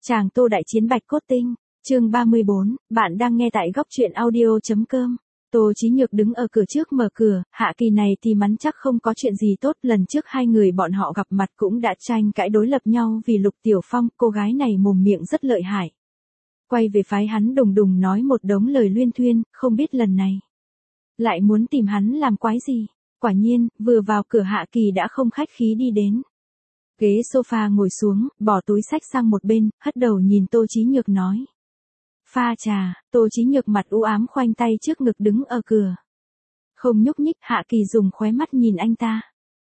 Tràng Tô đại chiến Bạch Cốt Tinh, chương 34, bạn đang nghe tại góc truyện audio.com. Tô Chí Nhược đứng ở cửa trước mở cửa, Hạ Kỳ này thì mắn chắc không có chuyện gì tốt, lần trước hai người bọn họ gặp mặt cũng đã tranh cãi đối lập nhau vì Lục Tiểu Phong, cô gái này mồm miệng rất lợi hại. Quay về phái hắn đùng đùng nói một đống lời luyên thuyên, không biết lần này lại muốn tìm hắn làm quái gì. Quả nhiên, vừa vào cửa Hạ Kỳ đã không khách khí đi đến ghế sofa ngồi xuống, bỏ túi sách sang một bên, hất đầu nhìn Tô Chí Nhược nói. Pha trà. Tô Chí Nhược mặt u ám khoanh tay trước ngực đứng ở cửa. Không nhúc nhích. Hạ Kỳ dùng khóe mắt nhìn anh ta.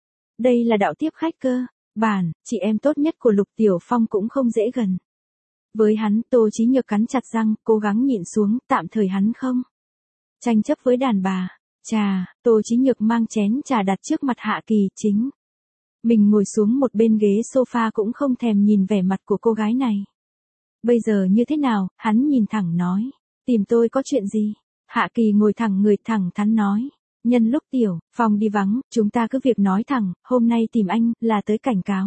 Đây là đạo tiếp khách cơ. Bản, chị em tốt nhất của Lục Tiểu Phong cũng không dễ gần. Với hắn, Tô Chí Nhược cắn chặt răng, cố gắng nhịn xuống, tạm thời hắn không tranh chấp với đàn bà. Trà. Tô Chí Nhược mang chén trà đặt trước mặt Hạ Kỳ, chính mình ngồi xuống một bên ghế sofa cũng không thèm nhìn vẻ mặt của cô gái này. Bây giờ như thế nào? Hắn nhìn thẳng nói. Tìm tôi có chuyện gì? Hạ Kỳ ngồi thẳng người thẳng thắn nói. Nhân lúc Tiểu Phong đi vắng, chúng ta cứ việc nói thẳng, hôm nay tìm anh, là tới cảnh cáo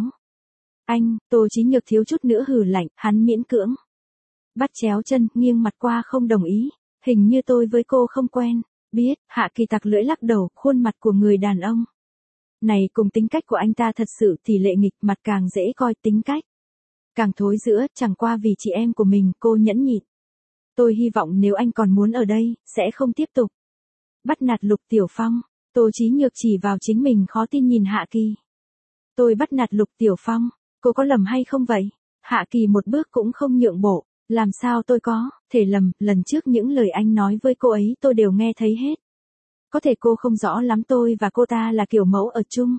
anh. Tô Chí Nhược thiếu chút nữa hừ lạnh, hắn miễn cưỡng bắt chéo chân, nghiêng mặt qua không đồng ý. Hình như tôi với cô không quen. Biết. Hạ Kỳ tặc lưỡi lắc đầu, khuôn mặt của người đàn ông này cùng tính cách của anh ta thật sự tỷ lệ nghịch, mặt càng dễ coi, tính cách càng thối giữa, chẳng qua vì chị em của mình, cô nhẫn nhịn. Tôi hy vọng nếu anh còn muốn ở đây, sẽ không tiếp tục bắt nạt Lục Tiểu Phong. Tô Chí Nhược chỉ vào chính mình khó tin nhìn Hạ Kỳ. Tôi bắt nạt Lục Tiểu Phong, cô có lầm hay không vậy? Hạ Kỳ một bước cũng không nhượng bộ. Làm sao tôi có thể lầm, lần trước những lời anh nói với cô ấy tôi đều nghe thấy hết. Có thể cô không rõ lắm, tôi và cô ta là kiểu mẫu ở chung.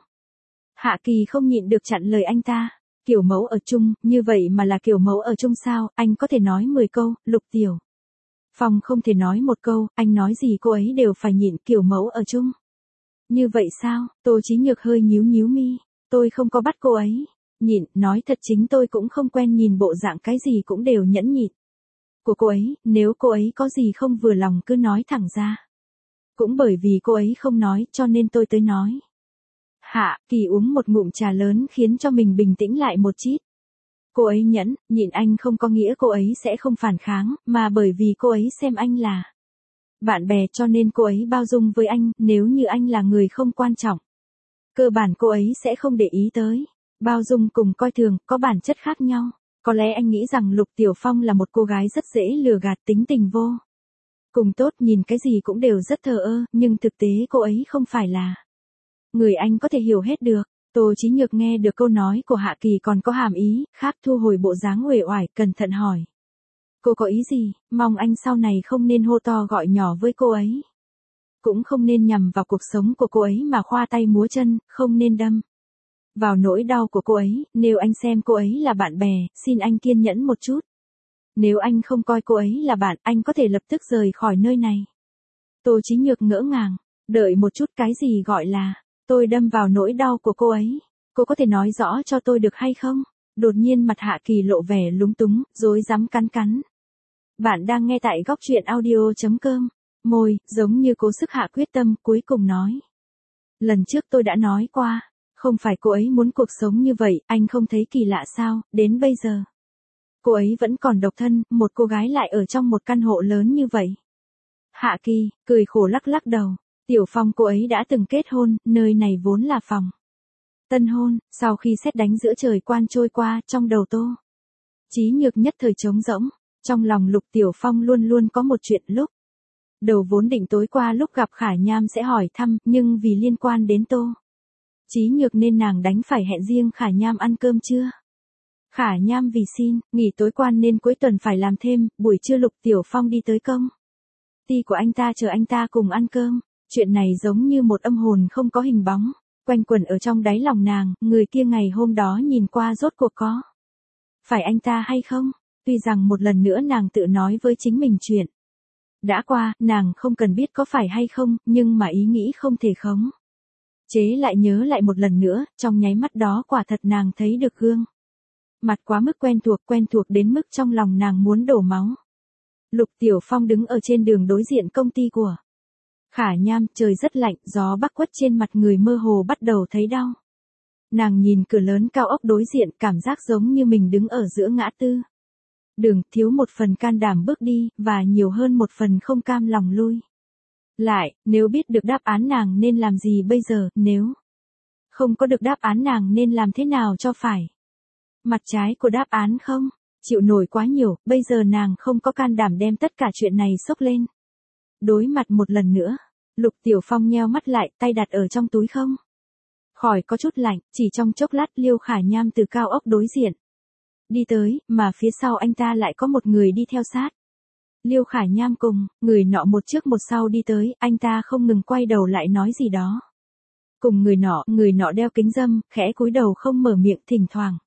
Hạ Kỳ không nhịn được chặn lời anh ta. Kiểu mẫu ở chung, như vậy mà là kiểu mẫu ở chung sao? Anh có thể nói 10 câu, Lục Tiểu Phong không thể nói một câu, anh nói gì cô ấy đều phải nhịn. Kiểu mẫu ở chung như vậy sao? Tô Chí Nhược hơi nhíu nhíu mi. Tôi không có bắt cô ấy nhịn, nói thật chính tôi cũng không quen nhìn bộ dạng cái gì cũng đều nhẫn nhịn của cô ấy. Nếu cô ấy có gì không vừa lòng cứ nói thẳng ra. Cũng bởi vì cô ấy không nói cho nên tôi tới nói. Hạ Kỳ uống một ngụm trà lớn khiến cho mình bình tĩnh lại một chút. Cô ấy nhẫn nhịn anh không có nghĩa cô ấy sẽ không phản kháng, mà bởi vì cô ấy xem anh là bạn bè cho nên cô ấy bao dung với anh. Nếu như anh là người không quan trọng, cơ bản cô ấy sẽ không để ý tới. Bao dung cùng coi thường có bản chất khác nhau. Có lẽ anh nghĩ rằng Lục Tiểu Phong là một cô gái rất dễ lừa gạt, tính tình vô cùng tốt, nhìn cái gì cũng đều rất thờ ơ, nhưng thực tế cô ấy không phải là người anh có thể hiểu hết được. Tô Chí Nhược nghe được câu nói của Hạ Kỳ còn có hàm ý khác, thu hồi bộ dáng uể oải, cẩn thận hỏi. Cô có ý gì? Mong anh sau này không nên hô to gọi nhỏ với cô ấy. Cũng không nên nhằm vào cuộc sống của cô ấy mà khoa tay múa chân, không nên đâm vào nỗi đau của cô ấy. Nếu anh xem cô ấy là bạn bè, xin anh kiên nhẫn một chút. Nếu anh không coi cô ấy là bạn, anh có thể lập tức rời khỏi nơi này. Tô Chí Nhược ngỡ ngàng. Đợi một chút, cái gì gọi là tôi đâm vào nỗi đau của cô ấy? Cô có thể nói rõ cho tôi được hay không? Đột nhiên mặt Hạ Kỳ lộ vẻ lúng túng, rối rắm cắn cắn. Bạn đang nghe tại góc truyện audio.com. Môi, giống như cố sức hạ quyết tâm, cuối cùng nói. Lần trước tôi đã nói qua, không phải cô ấy muốn cuộc sống như vậy, anh không thấy kỳ lạ sao? Đến bây giờ cô ấy vẫn còn độc thân, một cô gái lại ở trong một căn hộ lớn như vậy. Hạ Kỳ cười khổ lắc lắc đầu. Tiểu Phong cô ấy đã từng kết hôn, nơi này vốn là phòng tân hôn. Sau khi sét đánh giữa trời quan trôi qua, trong đầu Tô Chí Nhược nhất thời trống rỗng. Trong lòng Lục Tiểu Phong luôn luôn có một chuyện, lúc đầu vốn định tối qua lúc gặp Khả Nham sẽ hỏi thăm, nhưng vì liên quan đến Tô Chí Nhược nên nàng đánh phải hẹn riêng Khả Nham ăn cơm trưa. Khả Nham vì xin nghỉ tối qua nên cuối tuần phải làm thêm, buổi trưa Lục Tiểu Phong đi tới công ty của anh ta chờ anh ta cùng ăn cơm. Chuyện này giống như một âm hồn không có hình bóng, quanh quẩn ở trong đáy lòng nàng. Người kia ngày hôm đó nhìn qua rốt cuộc có phải anh ta hay không? Tuy rằng một lần nữa nàng tự nói với chính mình chuyện đã qua, nàng không cần biết có phải hay không, nhưng mà ý nghĩ không thể khống chế lại nhớ lại một lần nữa. Trong nháy mắt đó quả thật nàng thấy được gương mặt quá mức quen thuộc đến mức trong lòng nàng muốn đổ máu. Lục Tiểu Phong đứng ở trên đường đối diện công ty của Khả Nham, trời rất lạnh, gió bắc quất trên mặt người mơ hồ bắt đầu thấy đau. Nàng nhìn cửa lớn cao ốc đối diện, cảm giác giống như mình đứng ở giữa ngã tư. Đường, thiếu một phần can đảm bước đi, và nhiều hơn một phần không cam lòng lui lại, nếu biết được đáp án nàng nên làm gì bây giờ, nếu không có được đáp án nàng nên làm thế nào cho phải. Mặt trái của đáp án không chịu nổi quá nhiều, bây giờ nàng không có can đảm đem tất cả chuyện này xốc lên. Đối mặt một lần nữa, Lục Tiểu Phong nheo mắt lại, tay đặt ở trong túi không khỏi có chút lạnh, chỉ trong chốc lát Liêu Khả Nham từ cao ốc đối diện đi tới, mà phía sau anh ta lại có một người đi theo sát. Liêu Khả Nham cùng người nọ một trước một sau đi tới, anh ta không ngừng quay đầu lại nói gì đó cùng người nọ đeo kính râm, khẽ cúi đầu không mở miệng, thỉnh thoảng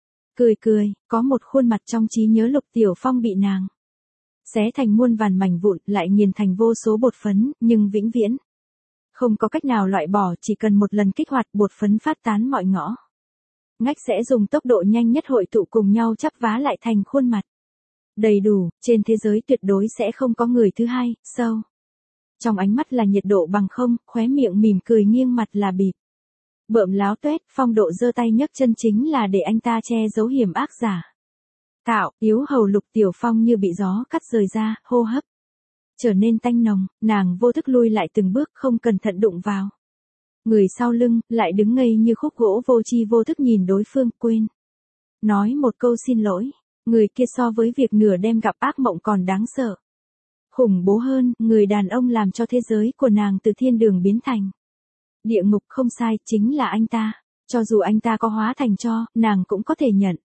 cười, có một khuôn mặt trong trí nhớ Lục Tiểu Phong bị nàng xé thành muôn vàn mảnh vụn, lại nghiền thành vô số bột phấn, nhưng vĩnh viễn không có cách nào loại bỏ, chỉ cần một lần kích hoạt, bột phấn phát tán mọi ngõ ngách sẽ dùng tốc độ nhanh nhất hội tụ cùng nhau chắp vá lại thành khuôn mặt đầy đủ, trên thế giới tuyệt đối sẽ không có người thứ hai. Sâu trong ánh mắt là nhiệt độ bằng không, khóe miệng mỉm cười, nghiêng mặt là bịp bợm láo tuét, phong độ giơ tay nhấc chân chính là để anh ta che giấu hiểm ác giả tạo. Yếu hầu Lục Tiểu Phong như bị gió cắt rời ra, hô hấp trở nên tanh nồng, nàng vô thức lui lại từng bước, không cẩn thận đụng vào người sau lưng, lại đứng ngây như khúc gỗ, vô tri vô thức nhìn đối phương, quên nói một câu xin lỗi. Người kia so với việc nửa đêm gặp ác mộng còn đáng sợ, khủng bố hơn, người đàn ông làm cho thế giới của nàng từ thiên đường biến thành địa ngục. Không sai, chính là anh ta. Cho dù anh ta có hóa thành tro, nàng cũng có thể nhận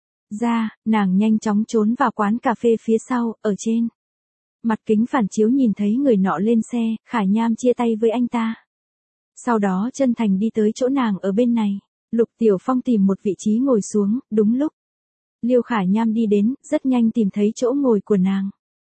ra. Nàng nhanh chóng trốn vào quán cà phê phía sau, ở trên mặt kính phản chiếu nhìn thấy người nọ lên xe, Khả Nham chia tay với anh ta. Sau đó chân thành đi tới chỗ nàng ở bên này. Lục Tiểu Phong tìm một vị trí ngồi xuống, đúng lúc Liêu Khả Nham đi đến, rất nhanh tìm thấy chỗ ngồi của nàng.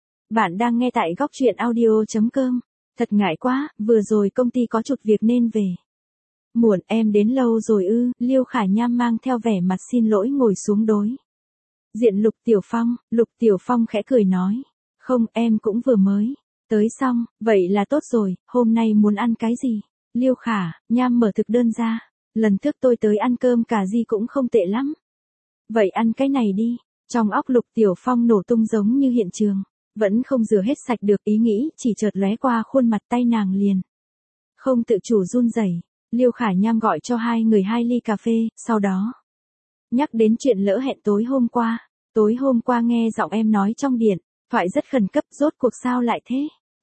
Bạn đang nghe tại góc truyện audio.com. Thật ngại quá, vừa rồi công ty có chút việc nên về muộn. Em đến lâu rồi ư? Liêu Khả Nham mang theo vẻ mặt xin lỗi ngồi xuống đối diện Lục Tiểu Phong. Lục Tiểu Phong khẽ cười nói, không, em cũng vừa mới tới xong. Vậy là tốt rồi, hôm nay muốn ăn cái gì? Liêu Khả Nham mở thực đơn ra, lần trước tôi tới ăn cơm cà ri cũng không tệ lắm. Vậy ăn cái này đi. Trong óc Lục Tiểu Phong nổ tung giống như hiện trường, vẫn không rửa hết sạch được, ý nghĩ chỉ chợt lóe qua khuôn mặt, tay nàng liền không tự chủ run rẩy. Liêu Khả Nham gọi cho hai người 2 ly cà phê, sau đó nhắc đến chuyện lỡ hẹn tối hôm qua. Tối hôm qua nghe giọng em nói trong điện thoại rất khẩn cấp, rốt cuộc sao lại thế?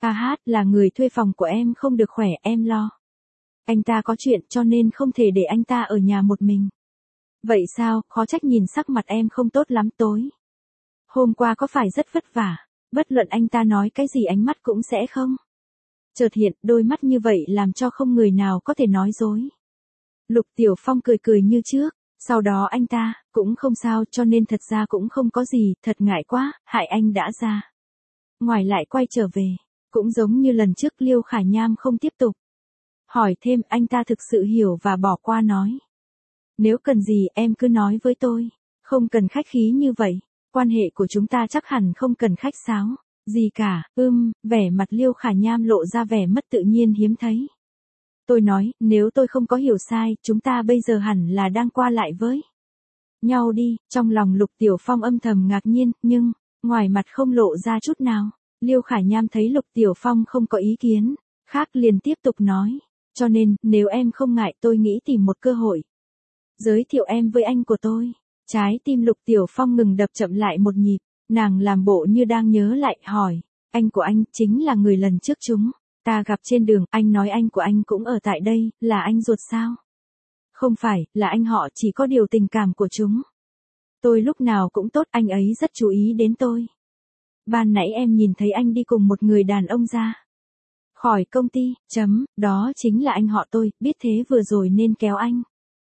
Là người thuê phòng của em không được khỏe, em lo anh ta có chuyện cho nên không thể để anh ta ở nhà một mình. Vậy sao, khó trách nhìn sắc mặt em không tốt lắm. Tối hôm qua có phải rất vất vả? Bất luận anh ta nói cái gì ánh mắt cũng sẽ không chợt hiện, đôi mắt như vậy làm cho không người nào có thể nói dối. Lục Tiểu Phong cười như trước, sau đó anh ta cũng không sao, cho nên thật ra cũng không có gì, thật ngại quá, hại anh đã ra ngoài lại quay trở về. Cũng giống như lần trước, Liêu Khả Nham không tiếp tục hỏi thêm, anh ta thực sự hiểu và bỏ qua, nói, nếu cần gì em cứ nói với tôi, không cần khách khí như vậy, quan hệ của chúng ta chắc hẳn không cần khách sáo gì cả. Vẻ mặt Liêu Khả Nham lộ ra vẻ mất tự nhiên hiếm thấy. Tôi nói, nếu tôi không có hiểu sai, chúng ta bây giờ hẳn là đang qua lại với nhau đi. Trong lòng Lục Tiểu Phong âm thầm ngạc nhiên, nhưng ngoài mặt không lộ ra chút nào. Liêu Khả Nham thấy Lục Tiểu Phong không có ý kiến khác, liền tiếp tục nói, cho nên, nếu em không ngại, tôi nghĩ tìm một cơ hội giới thiệu em với anh của tôi. Trái tim Lục Tiểu Phong ngừng đập chậm lại một nhịp, nàng làm bộ như đang nhớ lại, hỏi, anh của anh chính là người lần trước chúng ta gặp trên đường, anh nói anh của anh cũng ở tại đây, là anh ruột sao? Không phải, là anh họ, chỉ có điều tình cảm của chúng tôi lúc nào cũng tốt, anh ấy rất chú ý đến tôi. Ban nãy em nhìn thấy anh đi cùng một người đàn ông ra khỏi công ty, đó chính là anh họ tôi, biết thế vừa rồi nên kéo anh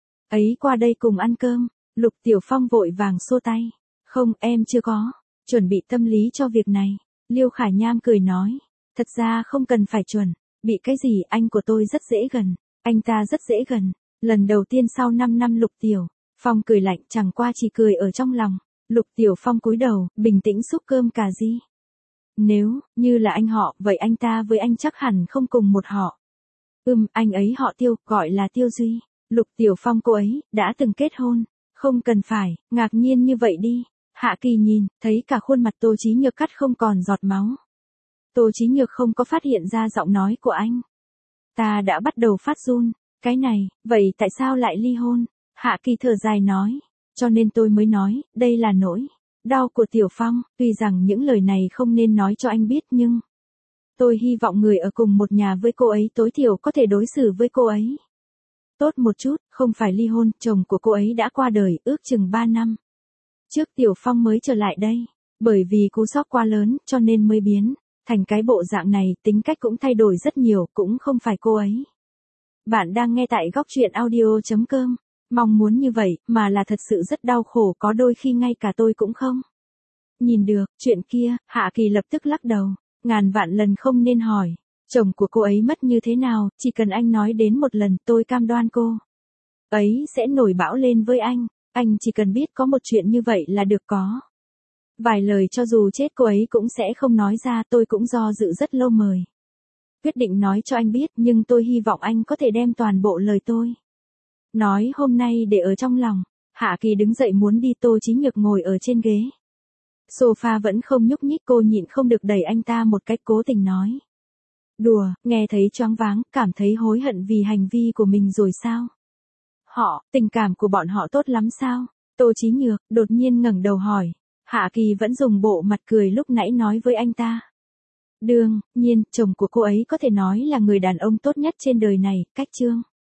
ấy qua đây cùng ăn cơm. Lục Tiểu Phong vội vàng xua tay, không, em chưa có chuẩn bị tâm lý cho việc này. Liêu Khả Nham cười nói, thật ra không cần phải chuẩn bị cái gì, anh của tôi rất dễ gần, anh ta rất dễ gần. Lần đầu tiên sau 5 năm Lục Tiểu Phong cười lạnh, chẳng qua chỉ cười ở trong lòng. Lục Tiểu Phong cúi đầu, bình tĩnh xúc cơm cà ri. Nếu như là anh họ, vậy anh ta với anh chắc hẳn không cùng một họ. Anh ấy họ Tiêu, gọi là Tiêu Duy. Lục Tiểu Phong cô ấy đã từng kết hôn. Không cần phải ngạc nhiên như vậy đi. Hạ Kỳ nhìn, thấy cả khuôn mặt Tô Chí Nhược cắt không còn giọt máu. Tô Chí Nhược không có phát hiện ra giọng nói của anh. Ta đã bắt đầu phát run, cái này, vậy tại sao lại ly hôn? Hạ Kỳ thở dài nói, cho nên tôi mới nói, đây là nỗi đau của Tiểu Phong, tuy rằng những lời này không nên nói cho anh biết nhưng tôi hy vọng người ở cùng một nhà với cô ấy tối thiểu có thể đối xử với cô ấy tốt một chút, không phải ly hôn, chồng của cô ấy đã qua đời, ước chừng 3 năm. Trước Tiểu Phong mới trở lại đây, bởi vì cú sốc quá lớn cho nên mới biến thành cái bộ dạng này, tính cách cũng thay đổi rất nhiều, cũng không phải cô ấy. Bạn đang nghe tại góc truyện audio.com, mong muốn như vậy, mà là thật sự rất đau khổ, có đôi khi ngay cả tôi cũng không nhìn được, chuyện kia, Hạ Kỳ lập tức lắc đầu, ngàn vạn lần không nên hỏi, chồng của cô ấy mất như thế nào, chỉ cần anh nói đến một lần tôi cam đoan cô ấy sẽ nổi bão lên với anh chỉ cần biết có một chuyện như vậy là được, có vài lời cho dù chết cô ấy cũng sẽ không nói ra, tôi cũng do dự rất lâu mới quyết định nói cho anh biết, nhưng tôi hy vọng anh có thể đem toàn bộ lời tôi nói hôm nay để ở trong lòng. Hạ Kỳ đứng dậy muốn đi, Tô Chí Nhược ngồi ở trên ghế sofa vẫn không nhúc nhích, cô nhịn không được đẩy anh ta một cách cố tình nói. Đùa, nghe thấy choáng váng, cảm thấy hối hận vì hành vi của mình rồi sao? Tình cảm của bọn họ tốt lắm sao? Tô Chí Nhược đột nhiên ngẩng đầu hỏi. Hạ Kỳ vẫn dùng bộ mặt cười lúc nãy nói với anh ta. Đương nhiên, chồng của cô ấy có thể nói là người đàn ông tốt nhất trên đời này, cách Trương